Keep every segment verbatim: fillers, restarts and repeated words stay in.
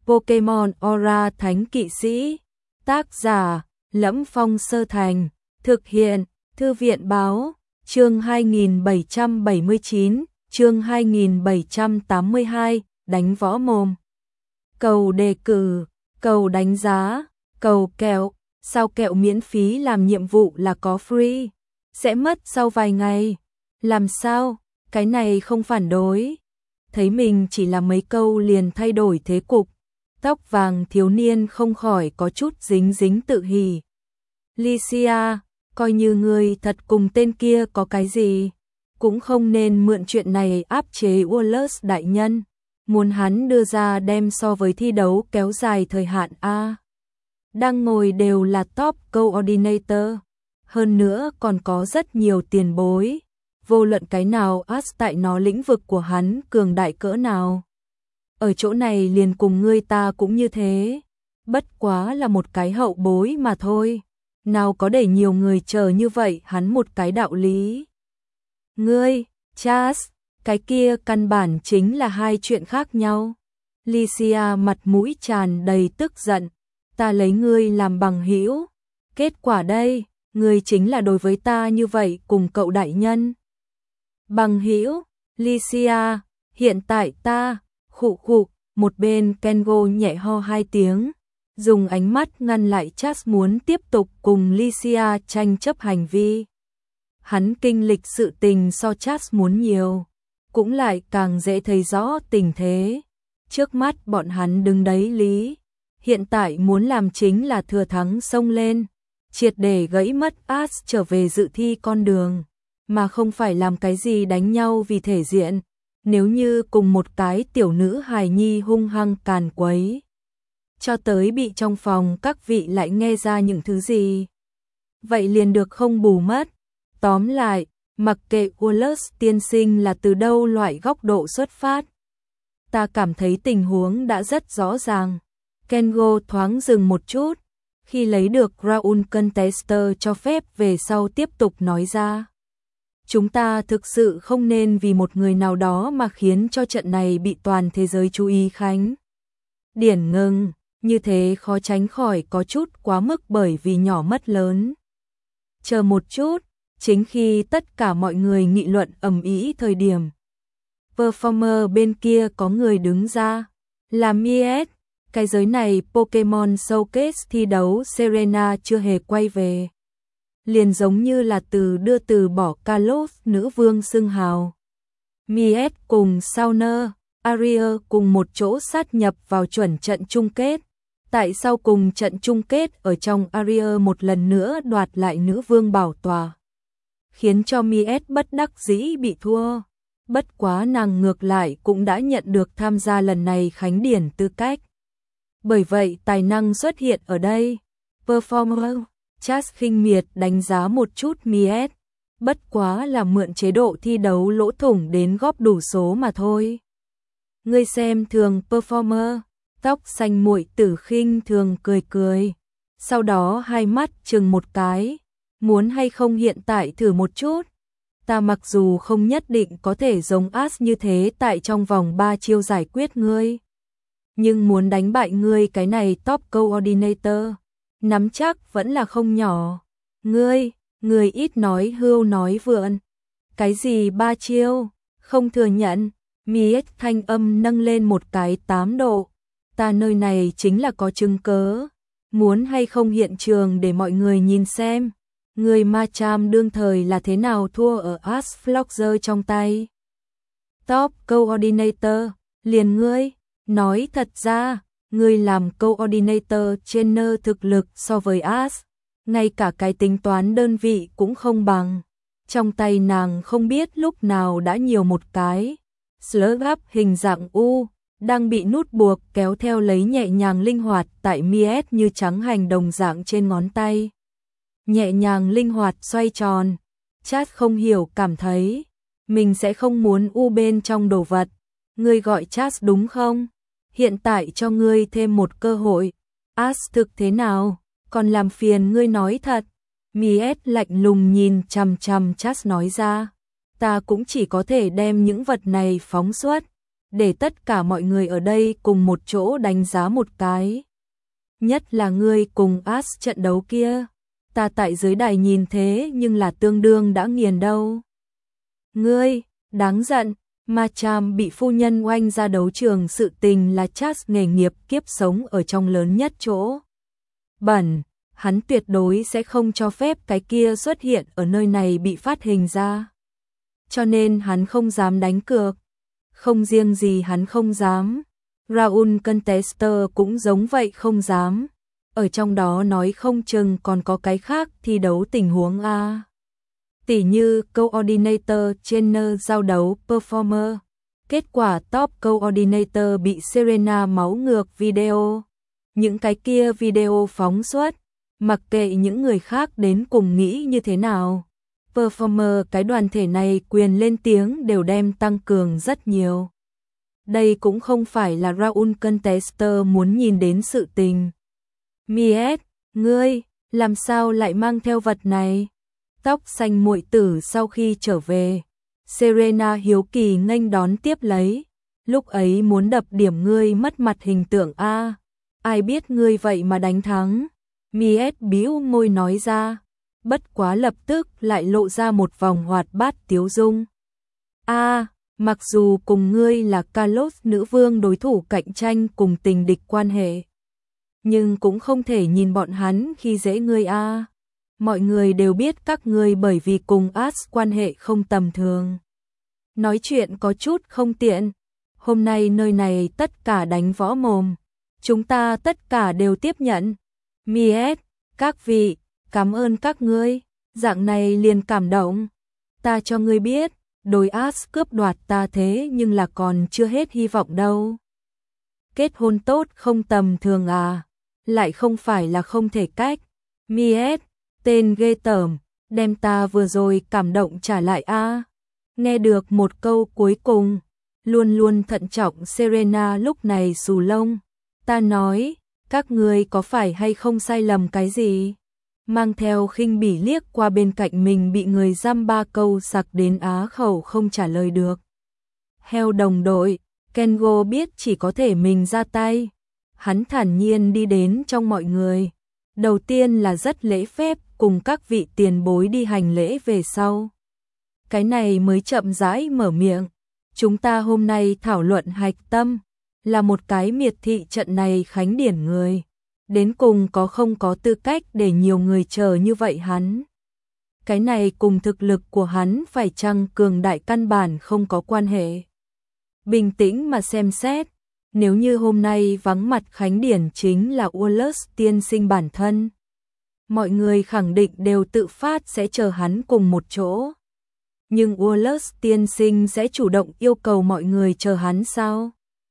Pokemon Aura Thánh Kỵ Sĩ. Tác giả: Lẫm Phong Sơ Thành. Thực hiện: Thư viện báo. Chương hai nghìn bảy trăm bảy mươi chín, chương hai nghìn bảy trăm tám mươi hai, đánh võ mồm. Cầu đề cử, cầu đánh giá, cầu kẹo. Sao kẹo miễn phí làm nhiệm vụ là có free? Sẽ mất sau vài ngày. Làm sao? Cái này không phản đối. Thấy mình chỉ là mấy câu liền thay đổi thế cục. Tóc vàng thiếu niên không khỏi có chút dính dính tự hỉ. Lycia, coi như ngươi thật cùng tên kia có cái gì, cũng không nên mượn chuyện này áp chế Wallace đại nhân. Muốn hắn đưa ra đem so với thi đấu kéo dài thời hạn a. Đang ngồi đều là top coordinator, hơn nữa còn có rất nhiều tiền bối, vô luận cái nào as tại nó lĩnh vực của hắn cường đại cỡ nào. Ở chỗ này liền cùng ngươi ta cũng như thế, bất quá là một cái hậu bối mà thôi, nào có để nhiều người chờ như vậy hắn một cái đạo lý. Ngươi, Charles, cái kia căn bản chính là hai chuyện khác nhau. Lycia mặt mũi tràn đầy tức giận. Ta lấy ngươi làm bằng hữu, kết quả đây, ngươi chính là đối với ta như vậy cùng cậu đại nhân. Bằng hữu, Lycia, hiện tại ta, khụ khụ, một bên Kengo nhẹ ho hai tiếng, dùng ánh mắt ngăn lại Charles muốn tiếp tục cùng Lycia tranh chấp hành vi. Hắn kinh lịch sự tình so Charles muốn nhiều, cũng lại càng dễ thấy rõ tình thế. Trước mắt bọn hắn đứng đấy lý. Hiện tại muốn làm chính là thừa thắng xông lên, triệt để gãy mất as trở về dự thi con đường, mà không phải làm cái gì đánh nhau vì thể diện. Nếu như cùng một cái tiểu nữ hài nhi hung hăng càn quấy, cho tới bị trong phòng các vị lại nghe ra những thứ gì, vậy liền được không bù mất. Tóm lại, mặc kệ Wallace tiên sinh là từ đâu loại góc độ xuất phát, ta cảm thấy tình huống đã rất rõ ràng. Kengo thoáng dừng một chút, khi lấy được Raul Contester cho phép về sau tiếp tục nói ra. Chúng ta thực sự không nên vì một người nào đó mà khiến cho trận này bị toàn thế giới chú ý khánh. Điển ngừng, như thế khó tránh khỏi có chút quá mức bởi vì nhỏ mất lớn. Chờ một chút, chính khi tất cả mọi người nghị luận ầm ĩ thời điểm, performer bên kia có người đứng ra, là Miet. Cái giới này Pokemon Showcase thi đấu Serena chưa hề quay về. Liền giống như là từ đưa từ bỏ Kalos nữ vương xưng hào. Miet cùng Sauner, Aria cùng một chỗ sát nhập vào chuẩn trận chung kết. Tại sau cùng trận chung kết ở trong Aria một lần nữa đoạt lại nữ vương bảo tòa, khiến cho Miet bất đắc dĩ bị thua. Bất quá nàng ngược lại cũng đã nhận được tham gia lần này khánh điển tư cách. Bởi vậy tài năng xuất hiện ở đây. Performer, Charles khinh miệt đánh giá một chút Miet, bất quá là mượn chế độ thi đấu lỗ thủng đến góp đủ số mà thôi. Ngươi xem thường performer, tóc xanh muội tử khinh thường cười cười, sau đó hai mắt chừng một cái, muốn hay không hiện tại thử một chút. Ta mặc dù không nhất định có thể giống as như thế tại trong vòng ba chiêu giải quyết ngươi, nhưng muốn đánh bại ngươi cái này top coordinator, nắm chắc vẫn là không nhỏ. Ngươi, ngươi ít nói hưu nói vượn. Cái gì ba chiêu, không thừa nhận. Miet thanh âm nâng lên một cái tám độ. Ta nơi này chính là có chứng cớ. Muốn hay không hiện trường để mọi người nhìn xem. Ngươi Machamp đương thời là thế nào thua ở Asfloxer trong tay. Top coordinator, liền ngươi. Nói thật ra, ngươi làm coordinator trainer thực lực so với as, ngay cả cái tính toán đơn vị cũng không bằng. Trong tay nàng không biết lúc nào đã nhiều một cái Slurp hình dạng U, đang bị nút buộc kéo theo lấy nhẹ nhàng linh hoạt tại Miet như trắng hành đồng dạng trên ngón tay. Nhẹ nhàng linh hoạt xoay tròn, Chát không hiểu cảm thấy, mình sẽ không muốn U bên trong đồ vật. Ngươi gọi Chát đúng không? Hiện tại cho ngươi thêm một cơ hội. As thực thế nào? Còn làm phiền ngươi nói thật. Miet lạnh lùng nhìn chằm chằm Chát nói ra. Ta cũng chỉ có thể đem những vật này phóng xuất. để tất cả mọi người ở đây cùng một chỗ đánh giá một cái. Nhất là ngươi cùng Ash trận đấu kia, ta tại dưới đài nhìn thế nhưng là tương đương đã nghiền đâu. Ngươi, đáng giận, Machamp bị phu nhân oanh ra đấu trường, sự tình là Chas nghề nghiệp kiếp sống ở trong lớn nhất chỗ bẩn, hắn tuyệt đối sẽ không cho phép cái kia xuất hiện ở nơi này bị phát hình ra. Cho nên hắn không dám đánh cược. Không riêng gì hắn không dám, Raul Contester cũng giống vậy không dám. Ở trong đó nói không chừng còn có cái khác thi đấu tình huống a. Tỉ như Coordinator Trainer giao đấu Performer. Kết quả Top Coordinator bị Serena máu ngược video. Những cái kia video phóng xuất, mặc kệ những người khác đến cùng nghĩ như thế nào. Performer cái đoàn thể này quyền lên tiếng đều đem tăng cường rất nhiều. Đây cũng không phải là Raul Contester muốn nhìn đến sự tình. Miet, ngươi, làm sao lại mang theo vật này? Tóc xanh muội tử sau khi trở về, Serena hiếu kỳ nghênh đón tiếp lấy. Lúc ấy muốn đập điểm ngươi mất mặt hình tượng a. Ai biết ngươi vậy mà đánh thắng. Miet bĩu môi nói ra. Bất quá lập tức lại lộ ra một vòng hoạt bát tiếu dung. A, mặc dù cùng ngươi là Carlos nữ vương đối thủ cạnh tranh cùng tình địch quan hệ, nhưng cũng không thể nhìn bọn hắn khi dễ ngươi a. Mọi người đều biết các ngươi bởi vì cùng Ash quan hệ không tầm thường. Nói chuyện có chút không tiện. Hôm nay nơi này tất cả đánh võ mồm. Chúng ta tất cả đều tiếp nhận. Miet, các vị, cảm ơn các ngươi, dạng này liền cảm động. Ta cho ngươi biết, đối Ash cướp đoạt ta thế nhưng là còn chưa hết hy vọng đâu. Kết hôn tốt không tầm thường à, lại không phải là không thể cách. Miet, tên ghê tởm, đem ta vừa rồi cảm động trả lại a. Nghe được một câu cuối cùng, luôn luôn thận trọng Serena lúc này xù lông. Ta nói, các ngươi có phải hay không sai lầm cái gì? Mang theo khinh bỉ liếc qua bên cạnh mình bị người giam ba câu sặc đến á khẩu không trả lời được. Heo đồng đội, Kengo biết chỉ có thể mình ra tay. Hắn thản nhiên đi đến trong mọi người. Đầu tiên là rất lễ phép cùng các vị tiền bối đi hành lễ về sau. Cái này mới chậm rãi mở miệng. Chúng ta hôm nay thảo luận hạch tâm, là một cái miệt thị trận này khánh điển người. Đến cùng có không có tư cách để nhiều người chờ như vậy hắn. Cái này cùng thực lực của hắn phải chăng cường đại căn bản không có quan hệ. Bình tĩnh mà xem xét, nếu như hôm nay vắng mặt khánh điển chính là Wallace tiên sinh bản thân, mọi người khẳng định đều tự phát sẽ chờ hắn cùng một chỗ. Nhưng Wallace tiên sinh sẽ chủ động yêu cầu mọi người chờ hắn sao?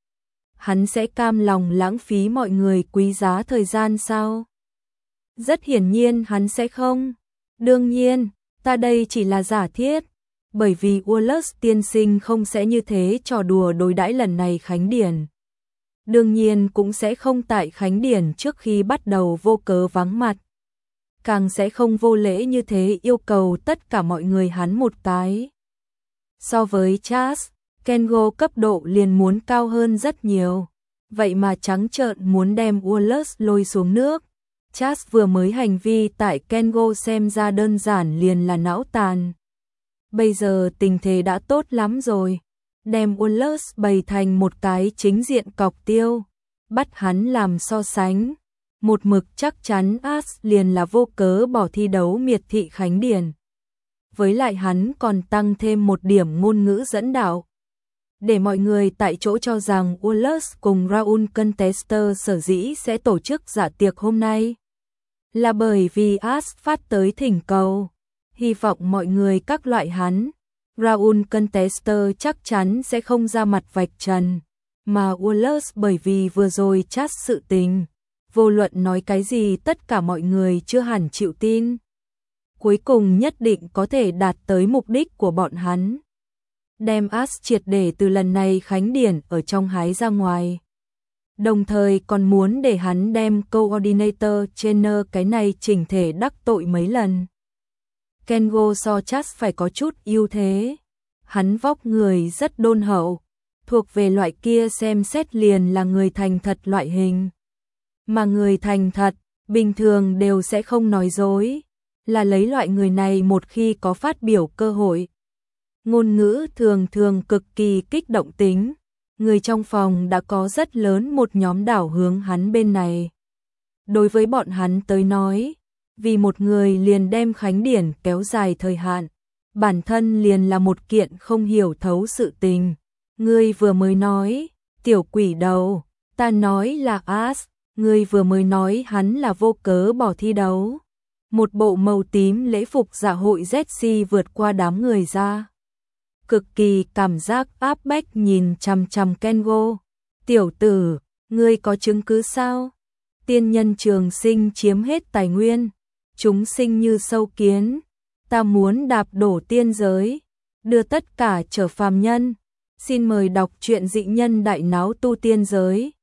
Hắn sẽ cam lòng lãng phí mọi người quý giá thời gian sao? Rất hiển nhiên hắn sẽ không. Đương nhiên, ta đây chỉ là giả thiết, bởi vì Wallace tiên sinh không sẽ như thế trò đùa đối đãi lần này khánh điển. Đương nhiên cũng sẽ không tại khánh điển trước khi bắt đầu vô cớ vắng mặt. Càng sẽ không vô lễ như thế yêu cầu tất cả mọi người hắn một cái. So với Chas, Kengo cấp độ liền muốn cao hơn rất nhiều. Vậy mà trắng trợn muốn đem Wallace lôi xuống nước. Chas vừa mới hành vi tại Kengo xem ra đơn giản liền là não tàn. Bây giờ tình thế đã tốt lắm rồi. Đem Wallace bày thành một cái chính diện cọc tiêu. Bắt hắn làm so sánh. Một mực chắc chắn Ash liền là vô cớ bỏ thi đấu miệt thị khánh điển. Với lại hắn còn tăng thêm một điểm ngôn ngữ dẫn đạo. Để mọi người tại chỗ cho rằng Wallace cùng Raul Contester sở dĩ sẽ tổ chức dạ tiệc hôm nay. Là bởi vì Ash phát tới thỉnh cầu. Hy vọng mọi người các loại hắn. Raul Contester chắc chắn sẽ không ra mặt vạch trần. Mà Wallace bởi vì vừa rồi chát sự tình. Vô luận nói cái gì tất cả mọi người chưa hẳn chịu tin. Cuối cùng nhất định có thể đạt tới mục đích của bọn hắn. Đem Ash triệt để từ lần này khánh điển ở trong hái ra ngoài. Đồng thời còn muốn để hắn đem Coordinator Trainer cái này chỉnh thể đắc tội mấy lần. Kengo so Chas phải có chút ưu thế. Hắn vóc người rất đôn hậu. thuộc về loại kia xem xét liền là người thành thật loại hình. Mà người thành thật, bình thường đều sẽ không nói dối, là lấy loại người này một khi có phát biểu cơ hội. Ngôn ngữ thường thường cực kỳ kích động tính, người trong phòng đã có rất lớn một nhóm đảo hướng hắn bên này. Đối với bọn hắn tới nói, vì một người liền đem khánh điển kéo dài thời hạn, bản thân liền là một kiện không hiểu thấu sự tình. Ngươi vừa mới nói, tiểu quỷ đầu, ta nói là As, ngươi vừa mới nói hắn là vô cớ bỏ thi đấu. Một bộ màu tím lễ phục dạ hội Jessie vượt qua đám người ra. Cực kỳ cảm giác áp bách nhìn chằm chằm Kengo. Tiểu tử, ngươi có chứng cứ sao? Tiên nhân trường sinh chiếm hết tài nguyên, chúng sinh như sâu kiến, ta muốn đạp đổ tiên giới, đưa tất cả trở phàm nhân. Xin mời đọc truyện dị nhân đại náo tu tiên giới.